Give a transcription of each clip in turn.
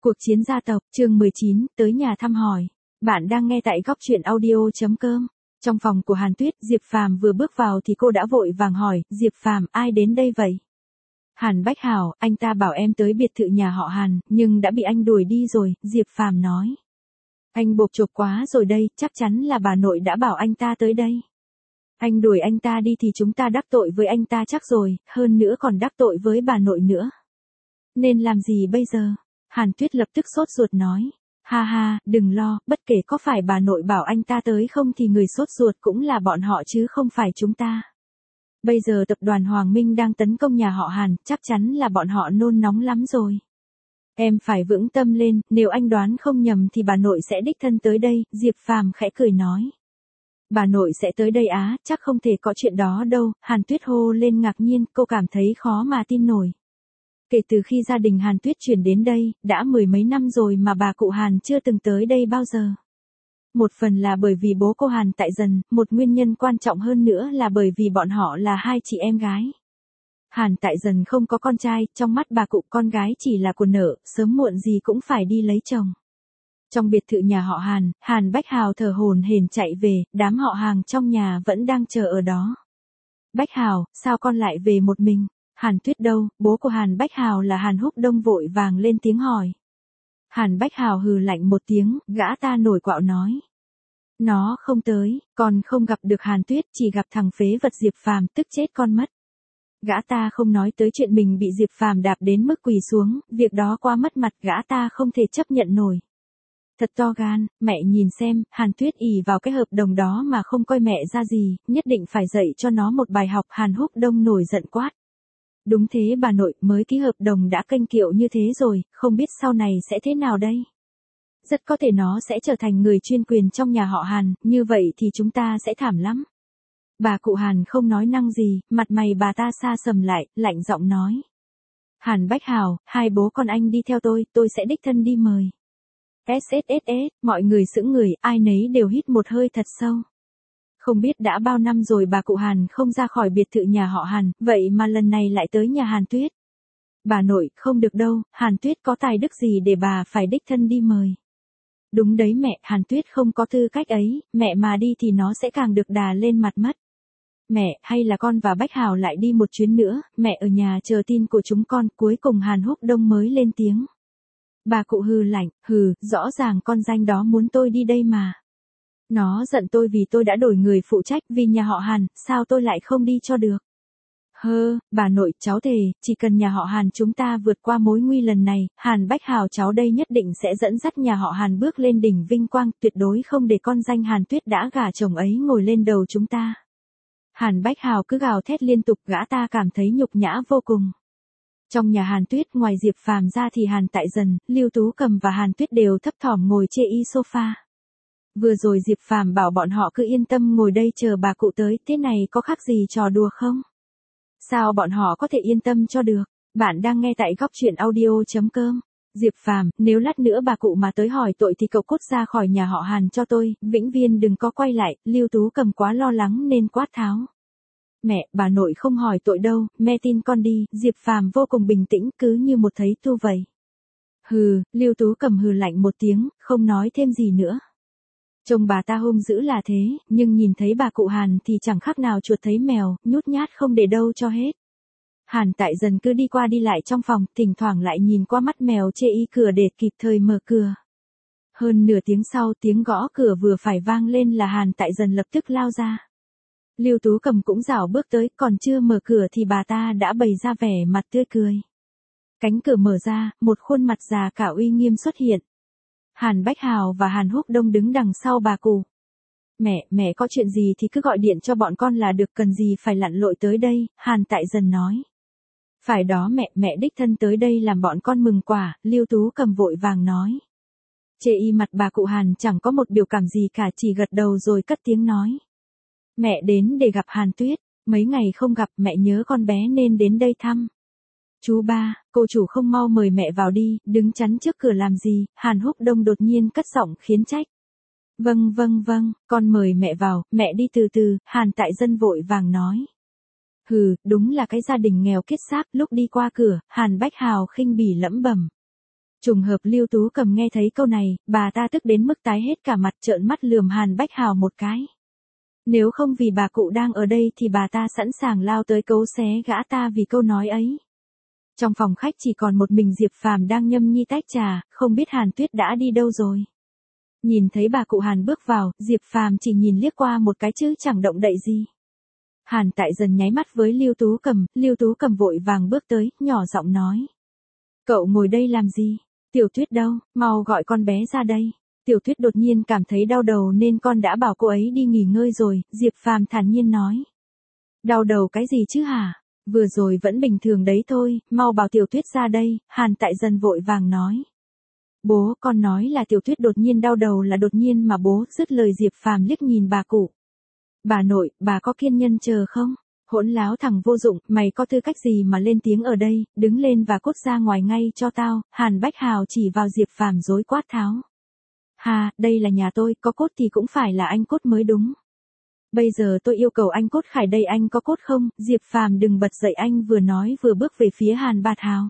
Cuộc chiến gia tộc, chương 19, tới nhà thăm hỏi. Bạn đang nghe tại góc truyện audio.com. Trong phòng của Hàn Tuyết, Diệp Phàm vừa bước vào thì cô đã vội vàng hỏi, Diệp Phàm, ai đến đây vậy? Hàn Bách Hào, anh ta bảo em tới biệt thự nhà họ Hàn, nhưng đã bị anh đuổi đi rồi, Diệp Phàm nói. Anh bộp chộp quá rồi đây, chắc chắn là bà nội đã bảo anh ta tới đây. Anh đuổi anh ta đi thì chúng ta đắc tội với anh ta chắc rồi, hơn nữa còn đắc tội với bà nội nữa. Nên làm gì bây giờ? Hàn Tuyết lập tức sốt ruột nói. Ha ha, đừng lo, bất kể có phải bà nội bảo anh ta tới không thì người sốt ruột cũng là bọn họ chứ không phải chúng ta. Bây giờ tập đoàn Hoàng Minh đang tấn công nhà họ Hàn, chắc chắn là bọn họ nôn nóng lắm rồi. Em phải vững tâm lên, nếu anh đoán không nhầm thì bà nội sẽ đích thân tới đây, Diệp Phàm khẽ cười nói. Bà nội sẽ tới đây á, chắc không thể có chuyện đó đâu, Hàn Tuyết hô lên ngạc nhiên, cô cảm thấy khó mà tin nổi. Kể từ khi gia đình Hàn Tuyết chuyển đến đây, đã mười mấy năm rồi mà bà cụ Hàn chưa từng tới đây bao giờ. Một phần là bởi vì bố cô Hàn tại dần, một nguyên nhân quan trọng hơn nữa là bởi vì bọn họ là hai chị em gái. Hàn tại dần không có con trai, trong mắt bà cụ con gái chỉ là của nợ, sớm muộn gì cũng phải đi lấy chồng. Trong biệt thự nhà họ Hàn, Hàn Bách Hào thở hổn hển chạy về, đám họ hàng trong nhà vẫn đang chờ ở đó. Bách Hào, sao con lại về một mình? Hàn Tuyết đâu? Bố của Hàn Bách Hào là Hàn Húc Đông vội vàng lên tiếng hỏi. Hàn Bách Hào hừ lạnh một tiếng, gã ta nổi quạo nói. Nó không tới, còn không gặp được Hàn Tuyết, chỉ gặp thằng phế vật Diệp Phàm, tức chết con mất. Gã ta không nói tới chuyện mình bị Diệp Phàm đạp đến mức quỳ xuống, việc đó quá mất mặt, gã ta không thể chấp nhận nổi. Thật to gan, mẹ nhìn xem, Hàn Tuyết ỷ vào cái hợp đồng đó mà không coi mẹ ra gì, nhất định phải dạy cho nó một bài học. Hàn Húc Đông nổi giận quát. Đúng thế bà nội, mới ký hợp đồng đã kênh kiệu như thế rồi, không biết sau này sẽ thế nào đây? Rất có thể nó sẽ trở thành người chuyên quyền trong nhà họ Hàn, như vậy thì chúng ta sẽ thảm lắm. Bà cụ Hàn không nói năng gì, mặt mày bà ta sa sầm lại, lạnh giọng nói. Hàn Bách Hào, hai bố con anh đi theo tôi sẽ đích thân đi mời. SSSS, mọi người sững người, ai nấy đều hít một hơi thật sâu. Không biết đã bao năm rồi bà cụ Hàn không ra khỏi biệt thự nhà họ Hàn, vậy mà lần này lại tới nhà Hàn Tuyết. Bà nội, không được đâu, Hàn Tuyết có tài đức gì để bà phải đích thân đi mời. Đúng đấy mẹ, Hàn Tuyết không có tư cách ấy, mẹ mà đi thì nó sẽ càng được đà lên mặt mất. Mẹ, hay là con và Bách Hào lại đi một chuyến nữa, mẹ ở nhà chờ tin của chúng con. Cuối cùng Hàn Húc Đông mới lên tiếng. Bà cụ hừ lạnh, rõ ràng con danh đó muốn tôi đi đây mà. Nó giận tôi vì tôi đã đổi người phụ trách vì nhà họ Hàn, sao tôi lại không đi cho được? Bà nội, cháu thề, chỉ cần nhà họ Hàn chúng ta vượt qua mối nguy lần này, Hàn Bách Hào cháu đây nhất định sẽ dẫn dắt nhà họ Hàn bước lên đỉnh vinh quang, tuyệt đối không để con danh Hàn Tuyết đã gả chồng ấy ngồi lên đầu chúng ta. Hàn Bách Hào cứ gào thét liên tục, gã ta cảm thấy nhục nhã vô cùng. Trong nhà Hàn Tuyết ngoài Diệp Phàm ra thì Hàn Tại Dần, Lưu Tú Cầm và Hàn Tuyết đều thấp thỏm ngồi chê y sofa. Vừa rồi Diệp Phàm bảo bọn họ cứ yên tâm ngồi đây chờ bà cụ tới, thế này có khác gì trò đùa không? Sao bọn họ có thể yên tâm cho được? Bạn đang nghe tại góc truyện audio.com. Diệp Phàm, nếu lát nữa bà cụ mà tới hỏi tội thì cậu cút ra khỏi nhà họ Hàn cho tôi, vĩnh viên đừng có quay lại. Lưu Tú Cầm quá lo lắng nên quát tháo. Mẹ, bà nội không hỏi tội đâu, mẹ tin con đi. Diệp Phàm vô cùng bình tĩnh, cứ như một thấy tu vậy. Lưu Tú Cầm hừ lạnh một tiếng, không nói thêm gì nữa. Trông bà ta hung dữ là thế, nhưng nhìn thấy bà cụ Hàn thì chẳng khác nào chuột thấy mèo, nhút nhát không để đâu cho hết. Hàn Tại Dần cứ đi qua đi lại trong phòng, thỉnh thoảng lại nhìn qua mắt mèo chê y cửa để kịp thời mở cửa. Hơn nửa tiếng sau, tiếng gõ cửa vừa phải vang lên là Hàn Tại Dần lập tức lao ra. Lưu Tú Cầm cũng rảo bước tới, còn chưa mở cửa thì bà ta đã bày ra vẻ mặt tươi cười. Cánh cửa mở ra, một khuôn mặt già cả uy nghiêm xuất hiện. Hàn Bách Hào và Hàn Húc Đông đứng đằng sau bà cụ. Mẹ có chuyện gì thì cứ gọi điện cho bọn con là được, cần gì phải lặn lội tới đây, Hàn Tại Dần nói. Phải đó mẹ đích thân tới đây làm bọn con mừng quả, Lưu Tú Cầm vội vàng nói. Chê y mặt bà cụ Hàn chẳng có một biểu cảm gì cả, chỉ gật đầu rồi cất tiếng nói. Mẹ đến để gặp Hàn Tuyết, mấy ngày không gặp mẹ nhớ con bé nên đến đây thăm. Chú ba, cô chủ không mau mời mẹ vào đi, đứng chắn trước cửa làm gì? Hàn Húc Đông đột nhiên cất giọng khiến trách. Vâng, con mời mẹ vào, mẹ đi từ từ, Hàn Tại Dần vội vàng nói. Đúng là cái gia đình nghèo kiết xác. Lúc đi qua cửa, Hàn Bách Hào khinh bỉ lẩm bẩm. Trùng hợp Lưu Tú Cầm nghe thấy câu này, bà ta tức đến mức tái hết cả mặt, trợn mắt lườm Hàn Bách Hào một cái. Nếu không vì bà cụ đang ở đây thì bà ta sẵn sàng lao tới cấu xé gã ta vì câu nói ấy. Trong phòng khách chỉ còn một mình Diệp Phàm đang nhâm nhi tách trà, không biết Hàn Tuyết đã đi đâu rồi. Nhìn thấy bà cụ Hàn bước vào, Diệp Phàm chỉ nhìn liếc qua một cái chứ chẳng động đậy gì. Hàn Tại Dần nháy mắt với Lưu Tú Cầm vội vàng bước tới, nhỏ giọng nói. Cậu ngồi đây làm gì? Tiểu Tuyết đâu, mau gọi con bé ra đây. Tiểu Tuyết đột nhiên cảm thấy đau đầu nên con đã bảo cô ấy đi nghỉ ngơi rồi, Diệp Phàm thản nhiên nói. Đau đầu cái gì chứ hả? Vừa rồi vẫn bình thường đấy thôi, mau bảo Tiểu Tuyết ra đây, Hàn Tại Dần vội vàng nói. Bố, con nói là Tiểu Tuyết đột nhiên đau đầu là đột nhiên mà bố, dứt lời Diệp Phàm liếc nhìn bà cụ. Bà nội, bà có kiên nhẫn chờ không? Hỗn láo thằng vô dụng, mày có tư cách gì mà lên tiếng ở đây, đứng lên và cút ra ngoài ngay cho tao, Hàn Bách Hào chỉ vào Diệp Phàm dối quát tháo. Hà, đây là nhà tôi, có cốt thì cũng phải là anh cốt mới đúng. Bây giờ tôi yêu cầu anh cốt Khải đây, anh có cốt không? Diệp Phàm đừng bật dậy, anh vừa nói vừa bước về phía Hàn Bạt Hào.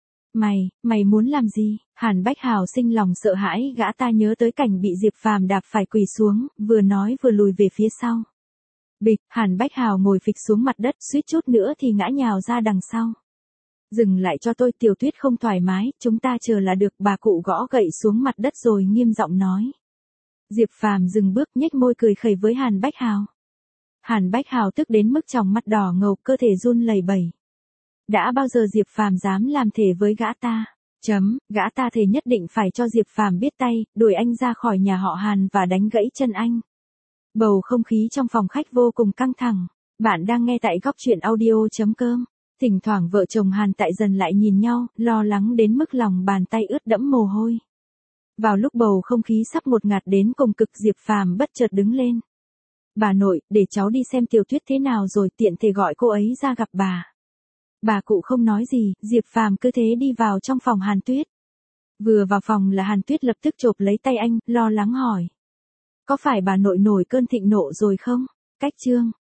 Mày muốn làm gì? Hàn Bách Hào sinh lòng sợ hãi, gã ta nhớ tới cảnh bị Diệp Phàm đạp phải quỳ xuống, vừa nói vừa lùi về phía sau. Bịch, Hàn Bách Hào ngồi phịch xuống mặt đất, suýt chút nữa thì ngã nhào ra đằng sau. Dừng lại cho tôi, Tiểu Tuyết không thoải mái, chúng ta chờ là được, bà cụ gõ gậy xuống mặt đất rồi nghiêm giọng nói. Diệp Phàm dừng bước, nhếch môi cười khẩy với Hàn Bách Hào. Hàn Bách Hào tức đến mức tròng mắt đỏ ngầu, cơ thể run lẩy bẩy. Đã bao giờ Diệp Phàm dám làm thể với gã ta? Gã ta thề nhất định phải cho Diệp Phàm biết tay, đuổi anh ra khỏi nhà họ Hàn và đánh gãy chân anh. Bầu không khí trong phòng khách vô cùng căng thẳng. Bạn đang nghe tại góc truyện audio.com. Thỉnh thoảng vợ chồng Hàn Tại Dần lại nhìn nhau, lo lắng đến mức lòng bàn tay ướt đẫm mồ hôi. Vào lúc bầu không khí sắp ngột ngạt đến cùng cực, Diệp Phàm bất chợt đứng lên. Bà nội, để cháu đi xem Tiểu Tuyết thế nào rồi tiện thể gọi cô ấy ra gặp bà. Bà cụ không nói gì, Diệp Phàm cứ thế đi vào trong phòng Hàn Tuyết. Vừa vào phòng là Hàn Tuyết lập tức chộp lấy tay anh, lo lắng hỏi. Có phải bà nội nổi cơn thịnh nộ rồi không? Cách chương.